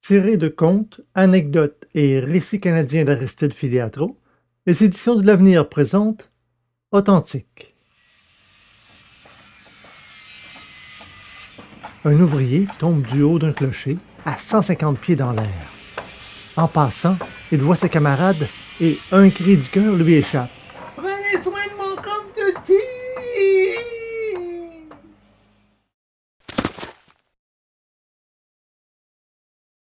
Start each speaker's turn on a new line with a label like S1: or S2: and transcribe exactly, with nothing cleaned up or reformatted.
S1: Tiré de contes, anecdotes et récits canadiens d'Aristide Filiatro, les éditions de l'Avenir présentent Authentique. Un ouvrier tombe du haut d'un clocher à cent cinquante pieds dans l'air. En passant, il voit ses camarades et un cri du cœur lui échappe.